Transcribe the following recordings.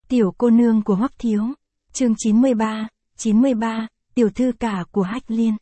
Tiểu cô nương của Hoắc Thiếu. Chương 93, tiểu thư cả của Hách Liên.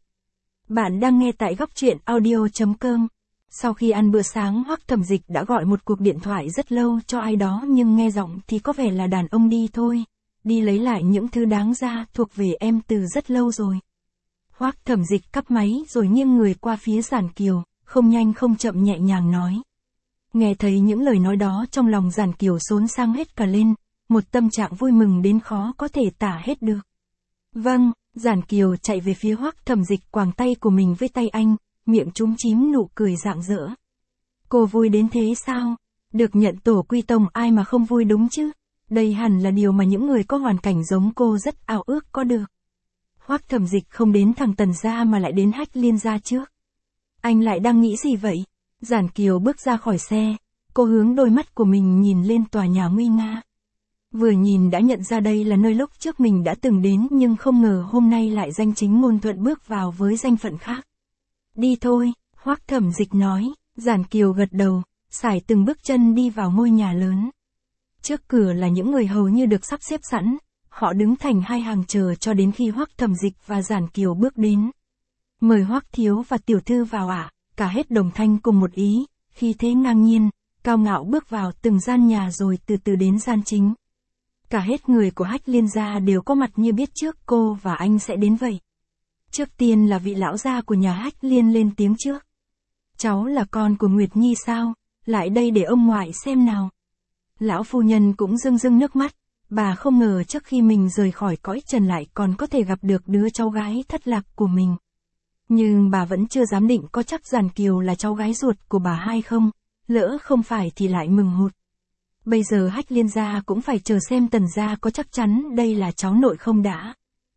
Bạn đang nghe tại góc truyện audio.com. Sau khi ăn bữa sáng, Hoắc Thẩm Dịch đã gọi một cuộc điện thoại rất lâu cho ai đó, nhưng nghe giọng thì có vẻ là đàn ông đi thôi. Đi lấy lại những thứ đáng ra thuộc về em từ rất lâu rồi. Hoắc Thẩm Dịch cắp máy rồi nghiêng người qua phía Giản Kiều, không nhanh không chậm nhẹ nhàng nói. Nghe thấy những lời nói đó, trong lòng Giản Kiều xốn sang hết cả lên, một tâm trạng vui mừng đến khó có thể tả hết được. Vâng, Giản Kiều chạy về phía Hoắc Thẩm Dịch, quàng tay của mình với tay anh, miệng chúm chím nụ cười rạng rỡ. Cô vui đến thế sao? Được nhận tổ quy tông ai mà không vui đúng chứ? Đây hẳn là điều mà những người có hoàn cảnh giống cô rất ao ước có được. Hoắc Thẩm Dịch không đến thằng Tần gia mà lại đến Hách Liên gia trước. Anh lại đang nghĩ gì vậy? Giản Kiều bước ra khỏi xe, cô hướng đôi mắt của mình nhìn lên tòa nhà nguy nga. Vừa nhìn đã nhận ra đây là nơi lúc trước mình đã từng đến, nhưng không ngờ hôm nay lại danh chính ngôn thuận bước vào với danh phận khác. Đi thôi, Hoắc Thẩm Dịch nói. Giản Kiều gật đầu, sải từng bước chân đi vào ngôi nhà lớn. Trước cửa là những người hầu như được sắp xếp sẵn, họ đứng thành hai hàng chờ cho đến khi Hoắc Thẩm Dịch và Giản Kiều bước đến. Mời Hoắc Thiếu và tiểu thư vào ạ. Cả hết đồng thanh cùng một ý, khi thế ngang nhiên, cao ngạo bước vào từng gian nhà rồi từ từ đến gian chính. Cả hết người của Hách Liên gia đều có mặt như biết trước cô và anh sẽ đến vậy. Trước tiên là vị lão gia của nhà Hách Liên lên tiếng trước. Cháu là con của Nguyệt Nhi sao? Lại đây để ông ngoại xem nào. Lão phu nhân cũng rưng rưng nước mắt, bà không ngờ trước khi mình rời khỏi cõi trần lại còn có thể gặp được đứa cháu gái thất lạc của mình. Nhưng bà vẫn chưa dám định có chắc Giản Kiều là cháu gái ruột của bà hay không, lỡ không phải thì lại mừng hụt. Bây giờ Hách Liên gia cũng phải chờ xem Tần gia có chắc chắn đây là cháu nội không đã.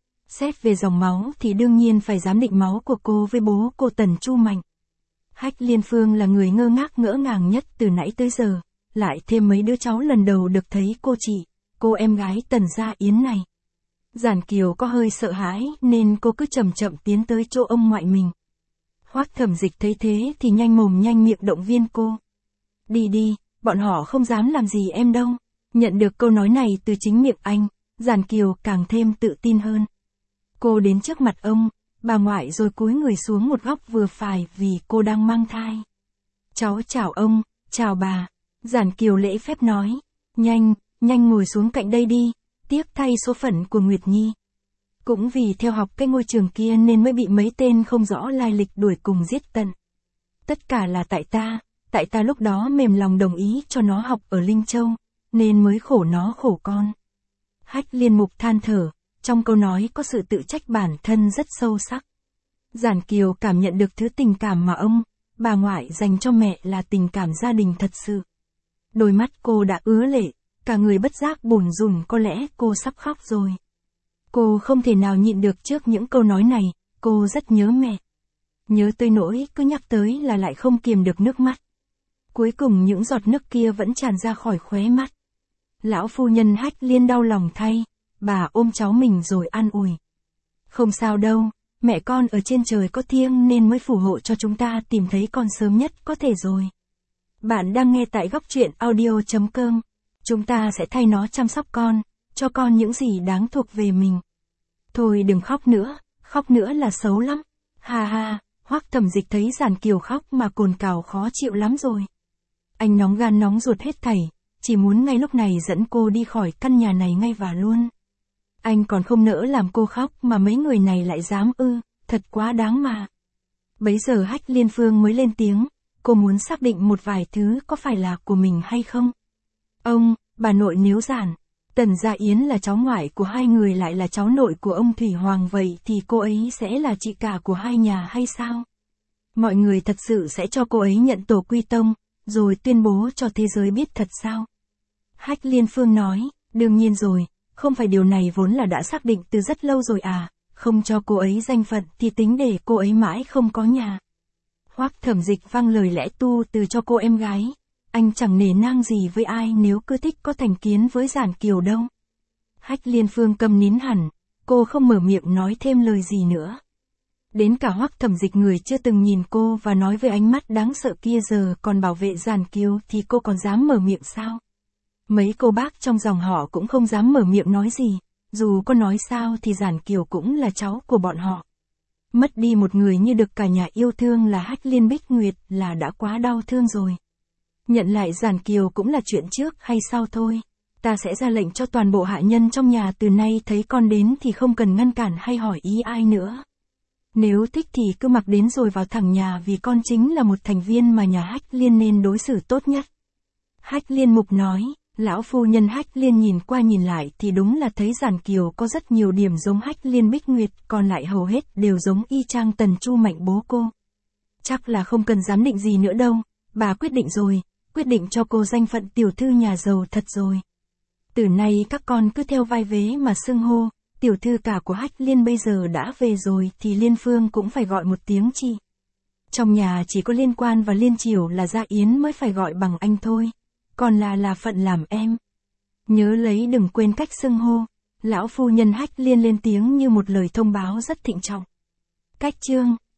Xét về dòng máu thì đương nhiên phải giám định máu của cô với bố cô Tần Chu Mạnh. Hách Liên Phương là người ngơ ngác ngỡ ngàng nhất từ nãy tới giờ, lại thêm mấy đứa cháu lần đầu được thấy cô em gái Tần gia Yến này. Giản Kiều có hơi sợ hãi nên cô cứ chậm chậm tiến tới chỗ ông ngoại mình. Hoắc Thẩm Dịch thấy thế thì nhanh mồm nhanh miệng động viên cô. Đi đi, bọn họ không dám làm gì em đâu. Nhận được câu nói này từ chính miệng anh, Giản Kiều càng thêm tự tin hơn. Cô đến trước mặt ông, bà ngoại rồi cúi người xuống một góc vừa phải vì cô đang mang thai. Cháu chào ông, chào bà. Giản Kiều lễ phép nói. Nhanh ngồi xuống cạnh đây đi. Tiếc thay số phận của Nguyệt Nhi. Cũng vì theo học cái ngôi trường kia nên mới bị mấy tên không rõ lai lịch đuổi cùng giết tận. Tất cả là tại ta lúc đó mềm lòng đồng ý cho nó học ở Linh Châu, nên mới khổ nó khổ con. Hách Liên Mục than thở, trong câu nói có sự tự trách bản thân rất sâu sắc. Giản Kiều cảm nhận được thứ tình cảm mà ông, bà ngoại dành cho mẹ là tình cảm gia đình thật sự. Đôi mắt cô đã ứa lệ. Cả người bất giác bủn rủn, có lẽ cô sắp khóc rồi. Cô không thể nào nhịn được trước những câu nói này, cô rất nhớ mẹ. Nhớ tới nỗi cứ nhắc tới là lại không kiềm được nước mắt. Cuối cùng những giọt nước kia vẫn tràn ra khỏi khóe mắt. Lão phu nhân Hách Liên đau lòng thay, bà ôm cháu mình rồi an ủi. Không sao đâu, mẹ con ở trên trời có thiêng nên mới phù hộ cho chúng ta tìm thấy con sớm nhất có thể rồi. Bạn đang nghe tại góc truyện audio.com. Chúng ta sẽ thay nó chăm sóc con, cho con những gì đáng thuộc về mình. Thôi đừng khóc nữa là xấu lắm. Ha ha, Hoắc Thẩm Dịch thấy Giản Kiều khóc mà cồn cào khó chịu lắm rồi. Anh nóng gan nóng ruột hết thảy, chỉ muốn ngay lúc này dẫn cô đi khỏi căn nhà này ngay và luôn. Anh còn không nỡ làm cô khóc mà mấy người này lại dám thật quá đáng mà. Bấy giờ Hách Liên Phương mới lên tiếng, cô muốn xác định một vài thứ có phải là của mình hay không. Ông, bà nội nếu Tần Gia Yến là cháu ngoại của hai người lại là cháu nội của ông Thủy Hoàng, vậy thì cô ấy sẽ là chị cả của hai nhà hay sao? Mọi người thật sự sẽ cho cô ấy nhận tổ quy tông, rồi tuyên bố cho thế giới biết thật sao? Hách Liên Phương nói, đương nhiên rồi, không phải điều này vốn là đã xác định từ rất lâu rồi à, không cho cô ấy danh phận thì tính để cô ấy mãi không có nhà. Hoắc Thẩm Dịch vang lời lẽ tu từ cho cô em gái. Anh chẳng nể nang gì với ai nếu cứ thích có thành kiến với Giản Kiều đâu. Hách Liên Phương câm nín hẳn, cô không mở miệng nói thêm lời gì nữa. Đến cả Hoắc Thẩm Dịch, người chưa từng nhìn cô và nói với ánh mắt đáng sợ kia, giờ còn bảo vệ Giản Kiều thì cô còn dám mở miệng sao? Mấy cô bác trong dòng họ cũng không dám mở miệng nói gì, dù có nói sao thì Giản Kiều cũng là cháu của bọn họ. Mất đi một người như được cả nhà yêu thương là Hách Liên Bích Nguyệt là đã quá đau thương rồi. Nhận lại Giản Kiều cũng là chuyện trước hay sau thôi. Ta sẽ ra lệnh cho toàn bộ hạ nhân trong nhà từ nay thấy con đến thì không cần ngăn cản hay hỏi ý ai nữa. Nếu thích thì cứ mặc đến rồi vào thẳng nhà vì con chính là một thành viên mà nhà Hách Liên nên đối xử tốt nhất. Hách Liên Mục nói, lão phu nhân Hách Liên nhìn qua nhìn lại thì đúng là thấy Giản Kiều có rất nhiều điểm giống Hách Liên Bích Nguyệt, còn lại hầu hết đều giống y chang Tần Chu Mạnh bố cô. Chắc là không cần giám định gì nữa đâu, bà quyết định rồi, quyết định cho cô danh phận tiểu thư nhà giàu thật rồi. Từ nay các con cứ theo vai vế mà xưng hô, tiểu thư cả của Hách Liên bây giờ đã về rồi thì Liên Phương cũng phải gọi một tiếng chi. Trong nhà chỉ có Liên Quan và Liên Triều là Gia Yến mới phải gọi bằng anh thôi, còn là phận làm em. Nhớ lấy đừng quên cách xưng hô. Lão phu nhân Hách Liên lên tiếng như một lời thông báo rất thịnh trọng. Cách chương